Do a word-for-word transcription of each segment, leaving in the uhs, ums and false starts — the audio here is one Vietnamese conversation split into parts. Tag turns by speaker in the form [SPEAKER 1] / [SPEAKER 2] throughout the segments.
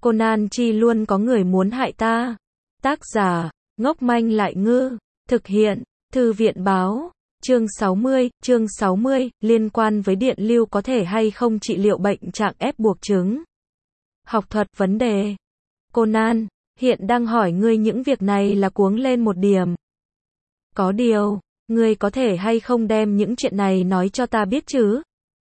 [SPEAKER 1] Conan chi luôn có người muốn hại ta. Tác giả, ngốc manh lại ngư. Thực hiện, Thư viện báo. Chương sáu mươi, chương sáu mươi, liên quan với điện lưu có thể hay không trị liệu bệnh trạng ép buộc trứng. Học thuật vấn đề. Conan, hiện đang hỏi ngươi những việc này là cuống lên một điểm. Có điều, ngươi có thể hay không đem những chuyện này nói cho ta biết chứ?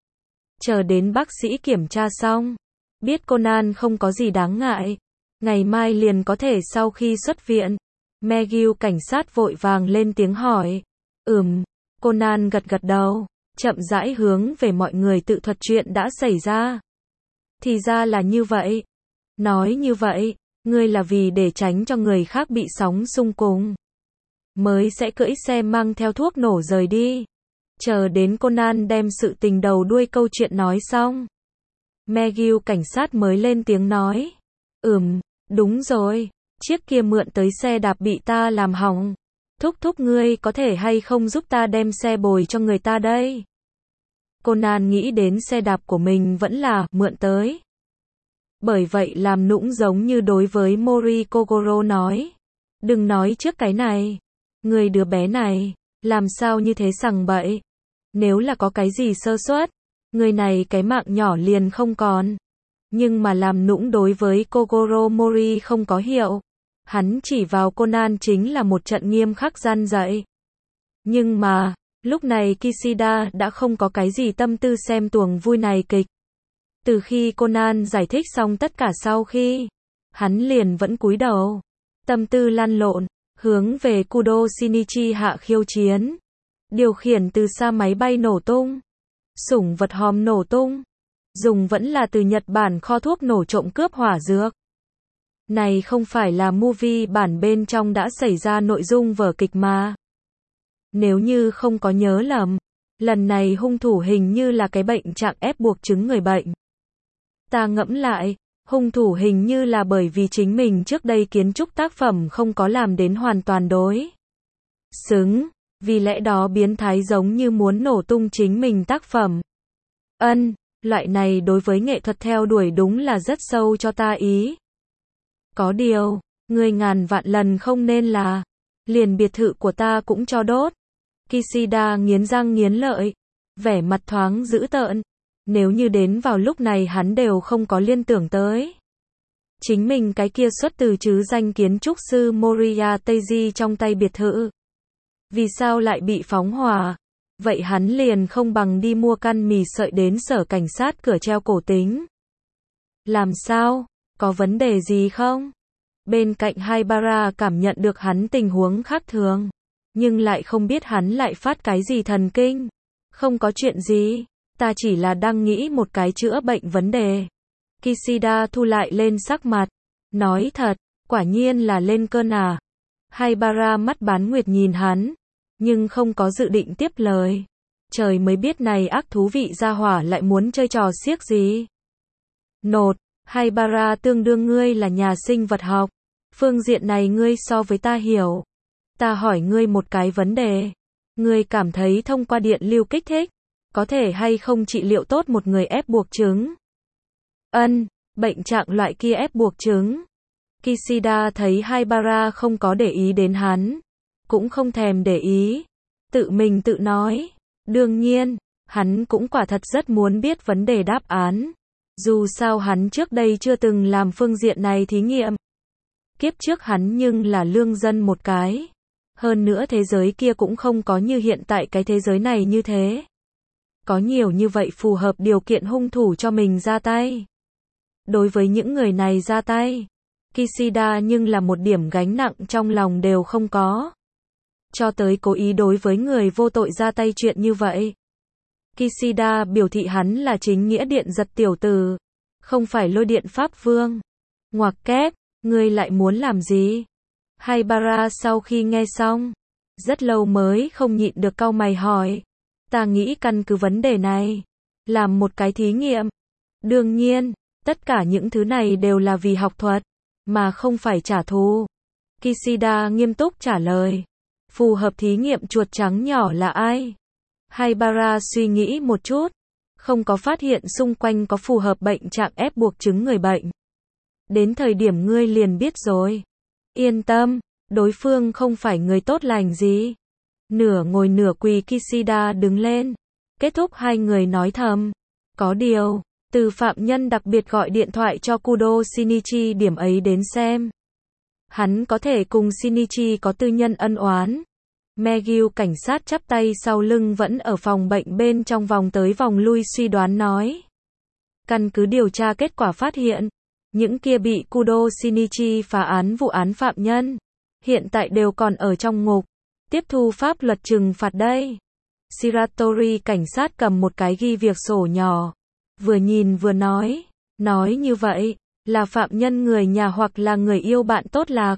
[SPEAKER 1] Chờ đến bác sĩ kiểm tra xong. Biết Conan không có gì đáng ngại. Ngày mai liền có thể sau khi xuất viện. McGill cảnh sát vội vàng lên tiếng hỏi. Ừm, Conan gật gật đầu, chậm rãi hướng về mọi người tự thuật chuyện đã xảy ra. Thì ra là như vậy. Nói như vậy, ngươi là vì để tránh cho người khác bị sóng xung cùng. Mới sẽ cưỡi xe mang theo thuốc nổ rời đi. Chờ đến Conan đem sự tình đầu đuôi câu chuyện nói xong. McGill cảnh sát mới lên tiếng nói. Ừm, đúng rồi, chiếc kia mượn tới xe đạp bị ta làm hỏng. Thúc thúc ngươi có thể hay không giúp ta đem xe bồi cho người ta đây? Conan nghĩ đến xe đạp của mình vẫn là mượn tới. Bởi vậy làm nũng giống như đối với Mori Kogoro nói. Đừng nói trước cái này. Người đứa bé này, làm sao như thế sằng bậy? Nếu là có cái gì sơ suất, người này cái mạng nhỏ liền không còn. Nhưng mà làm nũng đối với Kogoro Mori không có hiệu. Hắn chỉ vào Conan chính là một trận nghiêm khắc gian dạy. Nhưng mà, lúc này Kishida đã không có cái gì tâm tư xem tuồng vui này kịch. Từ khi Conan giải thích xong tất cả sau khi, hắn liền vẫn cúi đầu. Tâm tư lăn lộn, hướng về Kudo Shinichi hạ khiêu chiến. Điều khiển từ xa máy bay nổ tung. Sủng vật hòm nổ tung. Dùng vẫn là từ Nhật Bản kho thuốc nổ trộm cướp hỏa dược. Này không phải là movie bản bên trong đã xảy ra nội dung vở kịch mà. Nếu như không có nhớ lầm, lần này hung thủ hình như là cái bệnh trạng ép buộc trứng người bệnh. Ta ngẫm lại, hung thủ hình như là bởi vì chính mình trước đây kiến trúc tác phẩm không có làm đến hoàn toàn đối xứng, vì lẽ đó biến thái giống như muốn nổ tung chính mình tác phẩm. Ân, loại này đối với nghệ thuật theo đuổi đúng là rất sâu cho ta ý. Có điều, người ngàn vạn lần không nên là, liền biệt thự của ta cũng cho đốt. Kishida nghiến răng nghiến lợi, vẻ mặt thoáng dữ tợn. Nếu như đến vào lúc này hắn đều không có liên tưởng tới. Chính mình cái kia xuất từ chứ danh kiến trúc sư Moriya Teiji trong tay biệt thự. Vì sao lại bị phóng hỏa? Vậy hắn liền không bằng đi mua căn mì sợi đến sở cảnh sát cửa treo cổ tính. Làm sao? Có vấn đề gì không? Bên cạnh Haibara cảm nhận được hắn tình huống khác thường. Nhưng lại không biết hắn lại phát cái gì thần kinh. Không có chuyện gì. Ta chỉ là đang nghĩ một cái chữa bệnh vấn đề. Kishida thu lại lên sắc mặt. Nói thật, quả nhiên là lên cơn à. Haibara mắt bán nguyệt nhìn hắn. Nhưng không có dự định tiếp lời. Trời mới biết này ác thú vị gia hỏa lại muốn chơi trò xiếc gì. Nột, Haibara tương đương ngươi là nhà sinh vật học. Phương diện này ngươi so với ta hiểu. Ta hỏi ngươi một cái vấn đề. Ngươi cảm thấy thông qua điện lưu kích thích, có thể hay không trị liệu tốt một người ép buộc trứng? Ân, bệnh trạng loại kia ép buộc trứng. Kishida thấy Haibara không có để ý đến hắn. Cũng không thèm để ý. Tự mình tự nói. Đương nhiên, hắn cũng quả thật rất muốn biết vấn đề đáp án. Dù sao hắn trước đây chưa từng làm phương diện này thí nghiệm. Kiếp trước hắn nhưng là lương dân một cái. Hơn nữa thế giới kia cũng không có như hiện tại cái thế giới này như thế. Có nhiều như vậy phù hợp điều kiện hung thủ cho mình ra tay. Đối với những người này ra tay, Kishida nhưng là một điểm gánh nặng trong lòng đều không có. Cho tới cố ý đối với người vô tội ra tay chuyện như vậy. Kishida biểu thị hắn là chính nghĩa điện giật tiểu tử, không phải lôi điện pháp vương. Ngoặc kép, ngươi lại muốn làm gì? Haibara sau khi nghe xong, rất lâu mới không nhịn được cau mày hỏi. Ta nghĩ căn cứ vấn đề này, làm một cái thí nghiệm. Đương nhiên, tất cả những thứ này đều là vì học thuật, mà không phải trả thù. Kishida nghiêm túc trả lời. Phù hợp thí nghiệm chuột trắng nhỏ là ai? Haibara suy nghĩ một chút, không có phát hiện xung quanh có phù hợp bệnh trạng ép buộc trứng người bệnh. Đến thời điểm ngươi liền biết rồi. Yên tâm, đối phương không phải người tốt lành gì. Nửa ngồi nửa quỳ Kishida đứng lên. Kết thúc hai người nói thầm. Có điều, từ phạm nhân đặc biệt gọi điện thoại cho Kudo Shinichi điểm ấy đến xem. Hắn có thể cùng Shinichi có tư nhân ân oán. Megyu cảnh sát chắp tay sau lưng vẫn ở phòng bệnh bên trong vòng tới vòng lui suy đoán nói. Căn cứ điều tra kết quả phát hiện, những kia bị Kudo Shinichi phá án vụ án phạm nhân, hiện tại đều còn ở trong ngục, tiếp thu pháp luật trừng phạt đây. Shiratori cảnh sát cầm một cái ghi việc sổ nhỏ, vừa nhìn vừa nói, nói như vậy, là phạm nhân người nhà hoặc là người yêu bạn tốt lạc.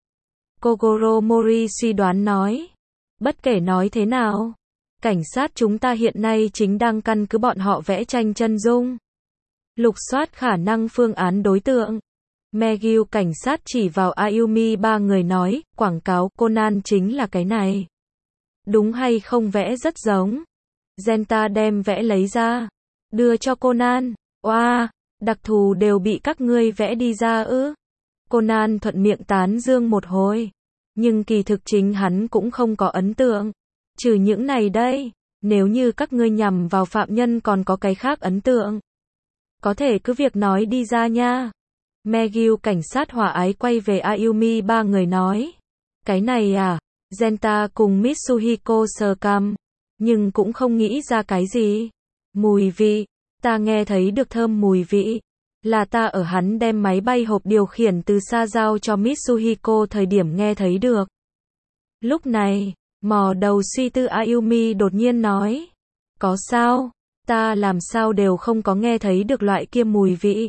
[SPEAKER 1] Kogoro Mori suy đoán nói, bất kể nói thế nào, cảnh sát chúng ta hiện nay chính đang căn cứ bọn họ vẽ tranh chân dung, lục soát khả năng phương án đối tượng. Megyu cảnh sát chỉ vào Ayumi ba người nói, quảng cáo Conan chính là cái này. Đúng hay không vẽ rất giống. Genta đem vẽ lấy ra, đưa cho Conan. Oa, đặc thù đều bị các ngươi vẽ đi ra ư. Conan thuận miệng tán dương một hồi. Nhưng kỳ thực chính hắn cũng không có ấn tượng. Trừ những này đây, nếu như các ngươi nhằm vào phạm nhân còn có cái khác ấn tượng, có thể cứ việc nói đi ra nha. Megyu cảnh sát hòa ái quay về Ayumi ba người nói. Cái này à, Genta cùng Mitsuhiko sờ cằm, nhưng cũng không nghĩ ra cái gì. Mùi vị, ta nghe thấy được thơm mùi vị. Là ta ở hắn đem máy bay hộp điều khiển từ xa giao cho Mitsuhiko thời điểm nghe thấy được. Lúc này, mò đầu suy tư Ayumi đột nhiên nói. Có sao? Ta làm sao đều không có nghe thấy được loại kia mùi vị.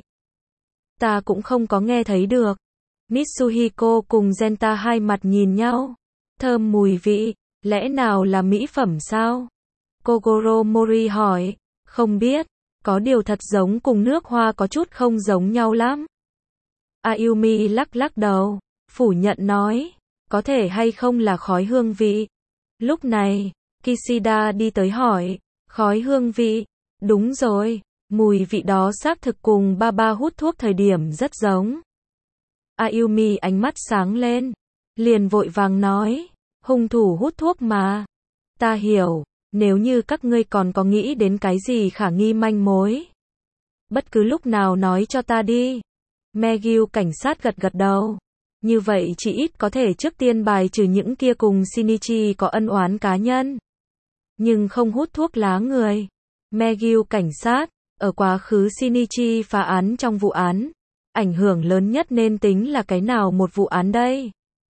[SPEAKER 1] Ta cũng không có nghe thấy được. Mitsuhiko cùng Genta hai mặt nhìn nhau. Thơm mùi vị, lẽ nào là mỹ phẩm sao? Kogoro Mori hỏi. Không biết, có điều thật giống cùng nước hoa có chút không giống nhau lắm. Ayumi lắc lắc đầu, phủ nhận nói. Có thể hay không là khói hương vị. Lúc này, Kishida đi tới hỏi. Khói hương vị, đúng rồi, mùi vị đó xác thực cùng Baba hút thuốc thời điểm rất giống. Ayumi ánh mắt sáng lên, liền vội vàng nói, hung thủ hút thuốc mà. Ta hiểu, nếu như các ngươi còn có nghĩ đến cái gì khả nghi manh mối, bất cứ lúc nào nói cho ta đi. Megyu cảnh sát gật gật đầu. Như vậy chỉ ít có thể trước tiên bài trừ những kia cùng Shinichi có ân oán cá nhân, nhưng không hút thuốc lá người. Megyu cảnh sát, ở quá khứ Shinichi phá án trong vụ án, ảnh hưởng lớn nhất nên tính là cái nào một vụ án đây?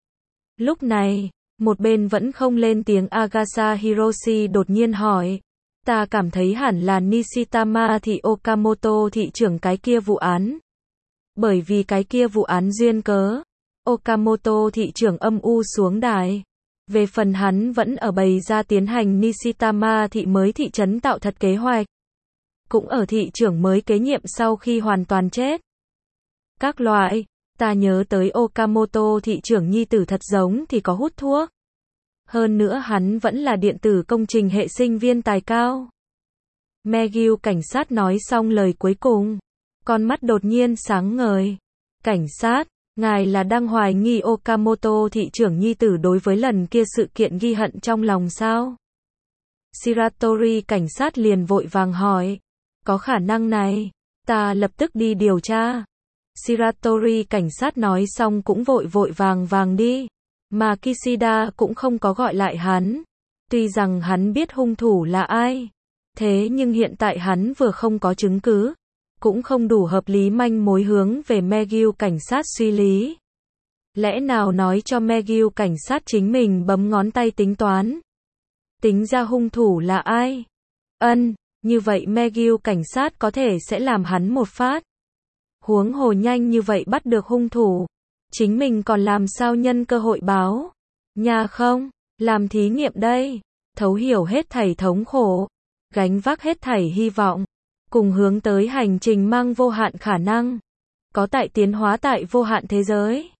[SPEAKER 1] Lúc này, một bên vẫn không lên tiếng Agasa Hiroshi đột nhiên hỏi. Ta cảm thấy hẳn là Nishitama thị Okamoto thị trưởng cái kia vụ án. Bởi vì cái kia vụ án duyên cớ, Okamoto thị trưởng âm u xuống đài. Về phần hắn vẫn ở bày ra tiến hành Nishitama thị mới thị trấn tạo thật kế hoạch. Cũng ở thị trưởng mới kế nhiệm sau khi hoàn toàn chết. Các loại, ta nhớ tới Okamoto thị trưởng nhi tử thật giống thì có hút thuốc. Hơn nữa hắn vẫn là điện tử công trình hệ sinh viên tài cao. Megyu cảnh sát nói xong lời cuối cùng, con mắt đột nhiên sáng ngời. Cảnh sát, ngài là đang hoài nghi Okamoto thị trưởng nhi tử đối với lần kia sự kiện ghi hận trong lòng sao? Shiratori cảnh sát liền vội vàng hỏi. Có khả năng này, ta lập tức đi điều tra. Shiratori cảnh sát nói xong cũng vội vội vàng vàng đi. Mà Kishida cũng không có gọi lại hắn. Tuy rằng hắn biết hung thủ là ai, thế nhưng hiện tại hắn vừa không có chứng cứ, cũng không đủ hợp lý manh mối hướng về Megyu cảnh sát suy lý. Lẽ nào nói cho Megyu cảnh sát chính mình bấm ngón tay tính toán, tính ra hung thủ là ai? Ân, như vậy Megyu cảnh sát có thể sẽ làm hắn một phát. Huống hồ nhanh như vậy bắt được hung thủ, chính mình còn làm sao nhân cơ hội báo? Nhà không, làm thí nghiệm đây, thấu hiểu hết thảy thống khổ, gánh vác hết thảy hy vọng, cùng hướng tới hành trình mang vô hạn khả năng, có tại tiến hóa tại vô hạn thế giới.